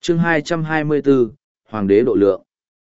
Chương 224, Hoàng đế độ lượng.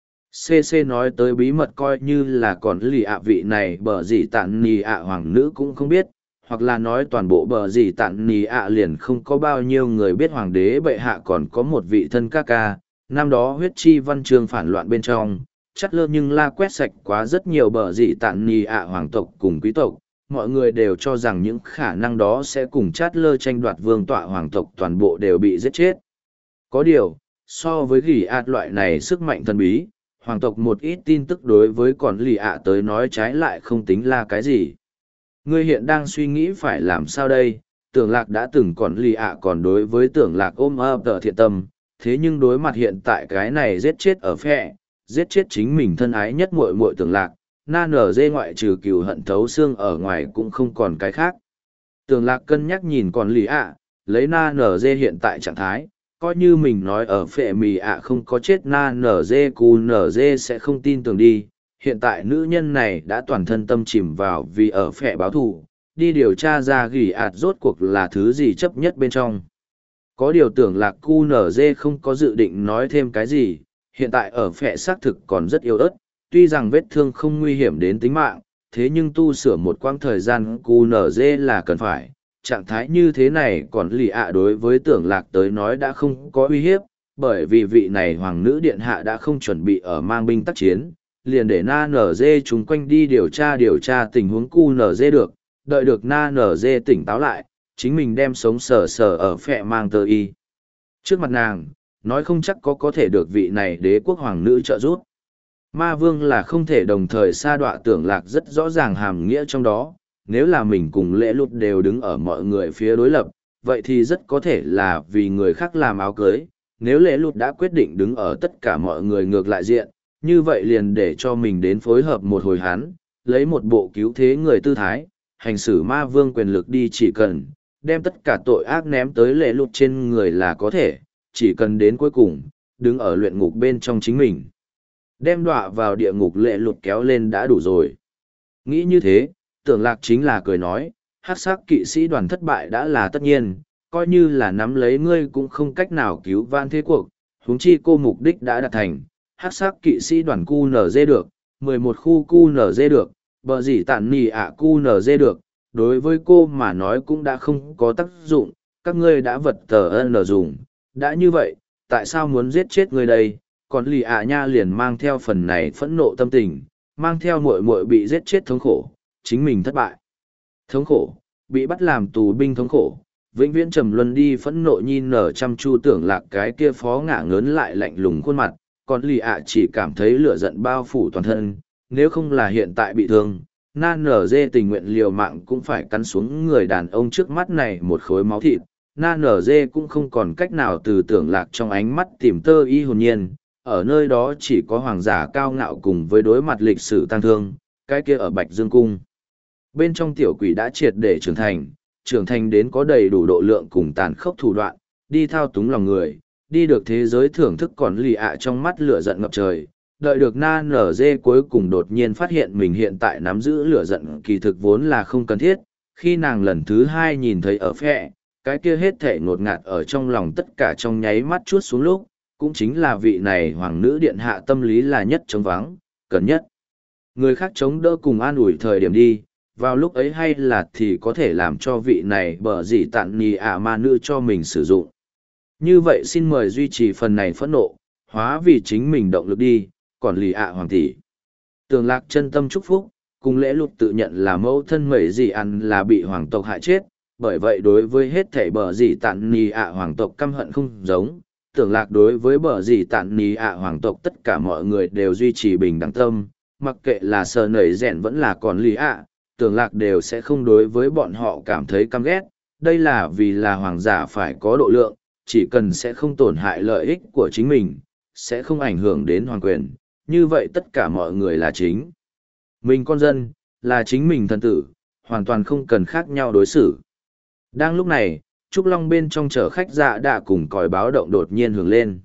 CC nói tới bí mật coi như là còn lì ạ vị này bờ gì tạn nì ạ hoàng nữ cũng không biết, hoặc là nói toàn bộ bờ gì tạn nì ạ liền không có bao nhiêu người biết hoàng đế bệ hạ còn có một vị thân ca ca, năm đó huyết chi văn chương phản loạn bên trong, chắc lơ nhưng la quét sạch quá rất nhiều bờ gì tạn nì ạ hoàng tộc cùng quý tộc, mọi người đều cho rằng những khả năng đó sẽ cùng chát lơ tranh đoạt vương tọa hoàng tộc toàn bộ đều bị giết chết. Có điều, so với gỉ ạt loại này sức mạnh thần bí, hoàng tộc một ít tin tức đối với còn lì ạ tới nói trái lại không tính là cái gì. Ngươi hiện đang suy nghĩ phải làm sao đây, tưởng lạc đã từng còn lì ạ còn đối với tưởng lạc ôm ấp tờ thiện tâm, thế nhưng đối mặt hiện tại cái này giết chết ở phe, giết chết chính mình thân ái nhất muội muội tưởng lạc, na nở dê ngoại trừ cừu hận thấu xương ở ngoài cũng không còn cái khác. Tưởng lạc cân nhắc nhìn còn lì ạ, lấy na nở dê hiện tại trạng thái, coi như mình nói ở phệ mì ạ không có chết na nở dê cù nở dê sẽ không tin tưởng đi. Hiện tại nữ nhân này đã toàn thân tâm chìm vào vì ở phệ báo thù, đi điều tra ra gỉ ạt rốt cuộc là thứ gì chấp nhất bên trong. Có điều tưởng lạc cu nở dê không có dự định nói thêm cái gì, hiện tại ở phệ xác thực còn rất yếu ớt, tuy rằng vết thương không nguy hiểm đến tính mạng, thế nhưng tu sửa một quãng thời gian cu nở dê là cần phải. Trạng thái như thế này còn lì ạ đối với tưởng lạc tới nói đã không có uy hiếp, bởi vì vị này hoàng nữ điện hạ đã không chuẩn bị ở mang binh tác chiến, liền để na nở dê chúng quanh đi điều tra tình huống cu nở dê được, đợi được na nở dê tỉnh táo lại, chính mình đem sống sờ sờ ở phẹ mang tơ y. Trước mặt nàng, nói không chắc có thể được vị này đế quốc hoàng nữ trợ giúp. Ma vương là không thể đồng thời sa đọa tưởng lạc rất rõ ràng hàm nghĩa trong đó, nếu là mình cùng lễ lụt đều đứng ở mọi người phía đối lập, vậy thì rất có thể là vì người khác làm áo cưới, nếu lễ lụt đã quyết định đứng ở tất cả mọi người ngược lại diện, như vậy liền để cho mình đến phối hợp một hồi hán, lấy một bộ cứu thế người tư thái, hành xử ma vương quyền lực đi chỉ cần, đem tất cả tội ác ném tới lễ lụt trên người là có thể, chỉ cần đến cuối cùng, đứng ở luyện ngục bên trong chính mình. Đem đọa vào địa ngục lễ lụt kéo lên đã đủ rồi. Nghĩ như thế, tưởng lạc chính là cười nói, hắc sắc kỵ sĩ đoàn thất bại đã là tất nhiên, coi như là nắm lấy ngươi cũng không cách nào cứu van thế cuộc, huống chi cô mục đích đã đạt thành, hắc sắc kỵ sĩ đoàn cu nở dê được, 11 khu cu nở dê được, bờ gì tản nì ạ cu nở dê được, đối với cô mà nói cũng đã không có tác dụng, các ngươi đã vật tờ ân dùng, đã như vậy, tại sao muốn giết chết ngươi đây, còn lì ạ nha liền mang theo phần này phẫn nộ tâm tình, mang theo muội muội bị giết chết thống khổ, chính mình thất bại. Thống khổ, bị bắt làm tù binh thống khổ, vĩnh viễn trầm luân đi phẫn nộ nhìn nở chăm chu tưởng lạc cái kia phó ngả ngớn lại lạnh lùng khuôn mặt, còn lì ạ chỉ cảm thấy lửa giận bao phủ toàn thân, nếu không là hiện tại bị thương, na nở dê tình nguyện liều mạng cũng phải cắn xuống người đàn ông trước mắt này một khối máu thịt, na nở dê cũng không còn cách nào từ tưởng lạc trong ánh mắt tìm tơ y hồn nhiên, ở nơi đó chỉ có hoàng giả cao ngạo cùng với đối mặt lịch sử tăng thương, cái kia ở Bạch Dương Cung. Bên trong tiểu quỷ đã triệt để trưởng thành đến có đầy đủ độ lượng cùng tàn khốc thủ đoạn, đi thao túng lòng người, đi được thế giới thưởng thức còn lì ạ trong mắt lửa giận ngập trời, đợi được na nở dê cuối cùng đột nhiên phát hiện mình hiện tại nắm giữ lửa giận kỳ thực vốn là không cần thiết, khi nàng lần thứ hai nhìn thấy ở phe, cái kia hết thể ngột ngạt ở trong lòng tất cả trong nháy mắt chuốt xuống lúc, cũng chính là vị này hoàng nữ điện hạ tâm lý là nhất trống vắng, cần nhất. Người khác chống đỡ cùng an ủi thời điểm đi, vào lúc ấy hay là thì có thể làm cho vị này bở gì tạn nì ạ ma nữ cho mình sử dụng. Như vậy xin mời duy trì phần này phẫn nộ, hóa vì chính mình động lực đi, còn lì ạ hoàng tỷ. Tường lạc chân tâm chúc phúc, cùng lễ lục tự nhận là mẫu thân mẩy gì ăn là bị hoàng tộc hại chết, bởi vậy đối với hết thảy bở gì tạn nì ạ hoàng tộc căm hận không giống. Tưởng lạc đối với bở gì tạn nì ạ hoàng tộc tất cả mọi người đều duy trì bình đẳng tâm, mặc kệ là sờ nảy rèn vẫn là còn lì ạ, tưởng lạc đều sẽ không đối với bọn họ cảm thấy căm ghét, đây là vì là hoàng giả phải có độ lượng, chỉ cần sẽ không tổn hại lợi ích của chính mình, sẽ không ảnh hưởng đến hoàng quyền, như vậy tất cả mọi người là chính. Mình con dân, là chính mình thần tử, hoàn toàn không cần khác nhau đối xử. Đang lúc này, Trúc Long bên trong chở khách dạ đã cùng còi báo động đột nhiên hưởng lên.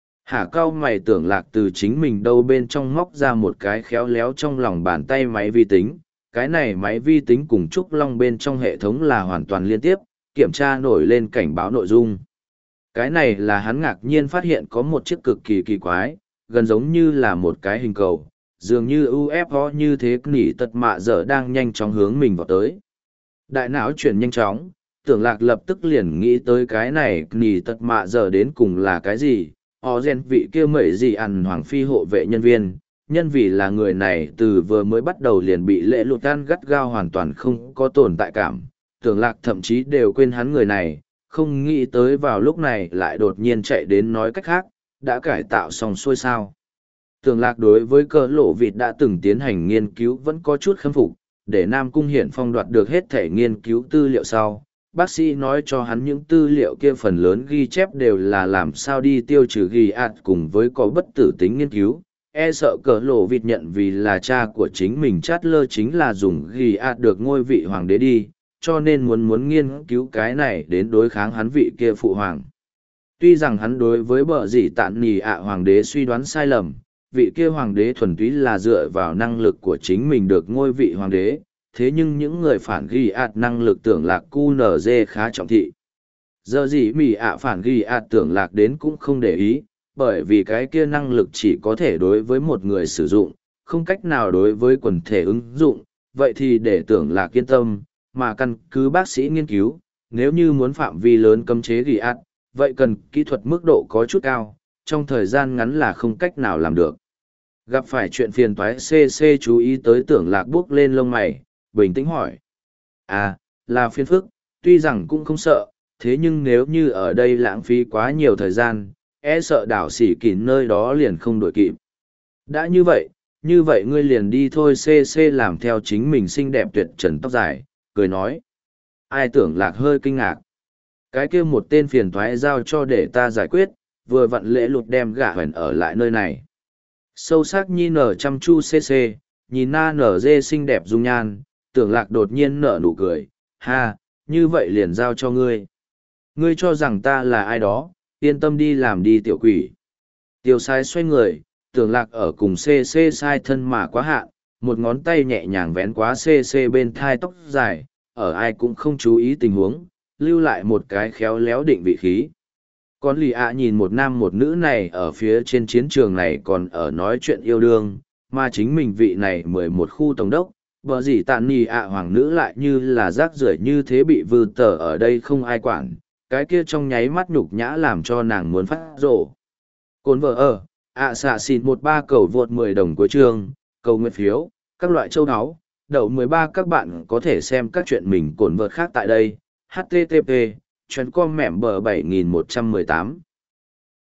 Hả cao mày tưởng lạc từ chính mình đâu bên trong móc ra một cái khéo léo trong lòng bàn tay máy vi tính. Cái này máy vi tính cùng Trúc Long bên trong hệ thống là hoàn toàn liên tiếp, kiểm tra nổi lên cảnh báo nội dung. Cái này là hắn ngạc nhiên phát hiện có một chiếc cực kỳ kỳ quái, gần giống như là một cái hình cầu, dường như UFO như thế nỉ tật mạ dở đang nhanh chóng hướng mình vào tới. Đại não chuyển nhanh chóng, tưởng lạc lập tức liền nghĩ tới cái này nỉ tật mạ dở đến cùng là cái gì. Họ gen vị kia mẩy gì ăn hoàng phi hộ vệ nhân viên, nhân vì là người này từ vừa mới bắt đầu liền bị lệ lụt tan gắt gao hoàn toàn không có tồn tại cảm. Tưởng lạc thậm chí đều quên hắn người này, không nghĩ tới vào lúc này lại đột nhiên chạy đến nói cách khác, đã cải tạo xong xuôi sao. Tưởng lạc đối với cỡ lộ vịt đã từng tiến hành nghiên cứu vẫn có chút khâm phục, để Nam Cung Hiển Phong đoạt được hết thể nghiên cứu tư liệu sau. Bác sĩ nói cho hắn những tư liệu kia phần lớn ghi chép đều là làm sao đi tiêu trừ ghi ạt cùng với có bất tử tính nghiên cứu. E sợ cỡ lộ vịt nhận vì là cha của chính mình chát lơ chính là dùng ghi ạt được ngôi vị hoàng đế đi, cho nên muốn nghiên cứu cái này đến đối kháng hắn vị kia phụ hoàng. Tuy rằng hắn đối với bờ dĩ tạn nì ạ hoàng đế suy đoán sai lầm, vị kia hoàng đế thuần túy là dựa vào năng lực của chính mình được ngôi vị hoàng đế, thế nhưng những người phản ghi ạt năng lực tưởng lạc QNZ khá trọng thị. Giờ gì mỉ ạ phản ghi ạt tưởng lạc đến cũng không để ý, bởi vì cái kia năng lực chỉ có thể đối với một người sử dụng, không cách nào đối với quần thể ứng dụng, vậy thì để tưởng lạc yên tâm, mà căn cứ bác sĩ nghiên cứu, nếu như muốn phạm vi lớn cấm chế ghi ạt, vậy cần kỹ thuật mức độ có chút cao, trong thời gian ngắn là không cách nào làm được. Gặp phải chuyện phiền toái CC chú ý tới tưởng lạc bước lên lông mày, bình tĩnh hỏi. À, là phiền phức, tuy rằng cũng không sợ, thế nhưng nếu như ở đây lãng phí quá nhiều thời gian, e sợ đảo xỉ kín nơi đó liền không đổi kịp. Đã như vậy ngươi liền đi thôi. CC làm theo chính mình xinh đẹp tuyệt trần tóc dài, cười nói. Ai tưởng lạc hơi kinh ngạc. Cái kia một tên phiền toái giao cho để ta giải quyết, vừa vặn lễ lụt đem gả hoành ở lại nơi này. Sâu sắc nhi nở chăm chu CC, nhìn na nở dê xinh đẹp dung nhan, tưởng lạc đột nhiên nở nụ cười, ha, như vậy liền giao cho ngươi. Ngươi cho rằng ta là ai đó, yên tâm đi làm đi tiểu quỷ. Tiêu sai xoay người, tưởng lạc ở cùng CC sai thân mà quá hạn, một ngón tay nhẹ nhàng vén quá CC bên thai tóc dài, ở ai cũng không chú ý tình huống, lưu lại một cái khéo léo định vị khí. Còn lì ạ nhìn một nam một nữ này ở phía trên chiến trường này còn ở nói chuyện yêu đương, mà chính mình vị này 11 khu tổng đốc, bờ gì tàn nì ạ hoàng nữ lại như là rác rưởi như thế bị vư tờ ở đây không ai quản, cái kia trong nháy mắt nhục nhã làm cho nàng muốn phát rổ. Cồn vợ ở, ạ xạ xịt 13 cầu vượt 10 đồng cuối chương, cầu nguyện phiếu, các loại châu áo, đậu 13 các bạn có thể xem các chuyện mình cồn vợt khác tại đây, http, chuyến com mẻm bờ 7118.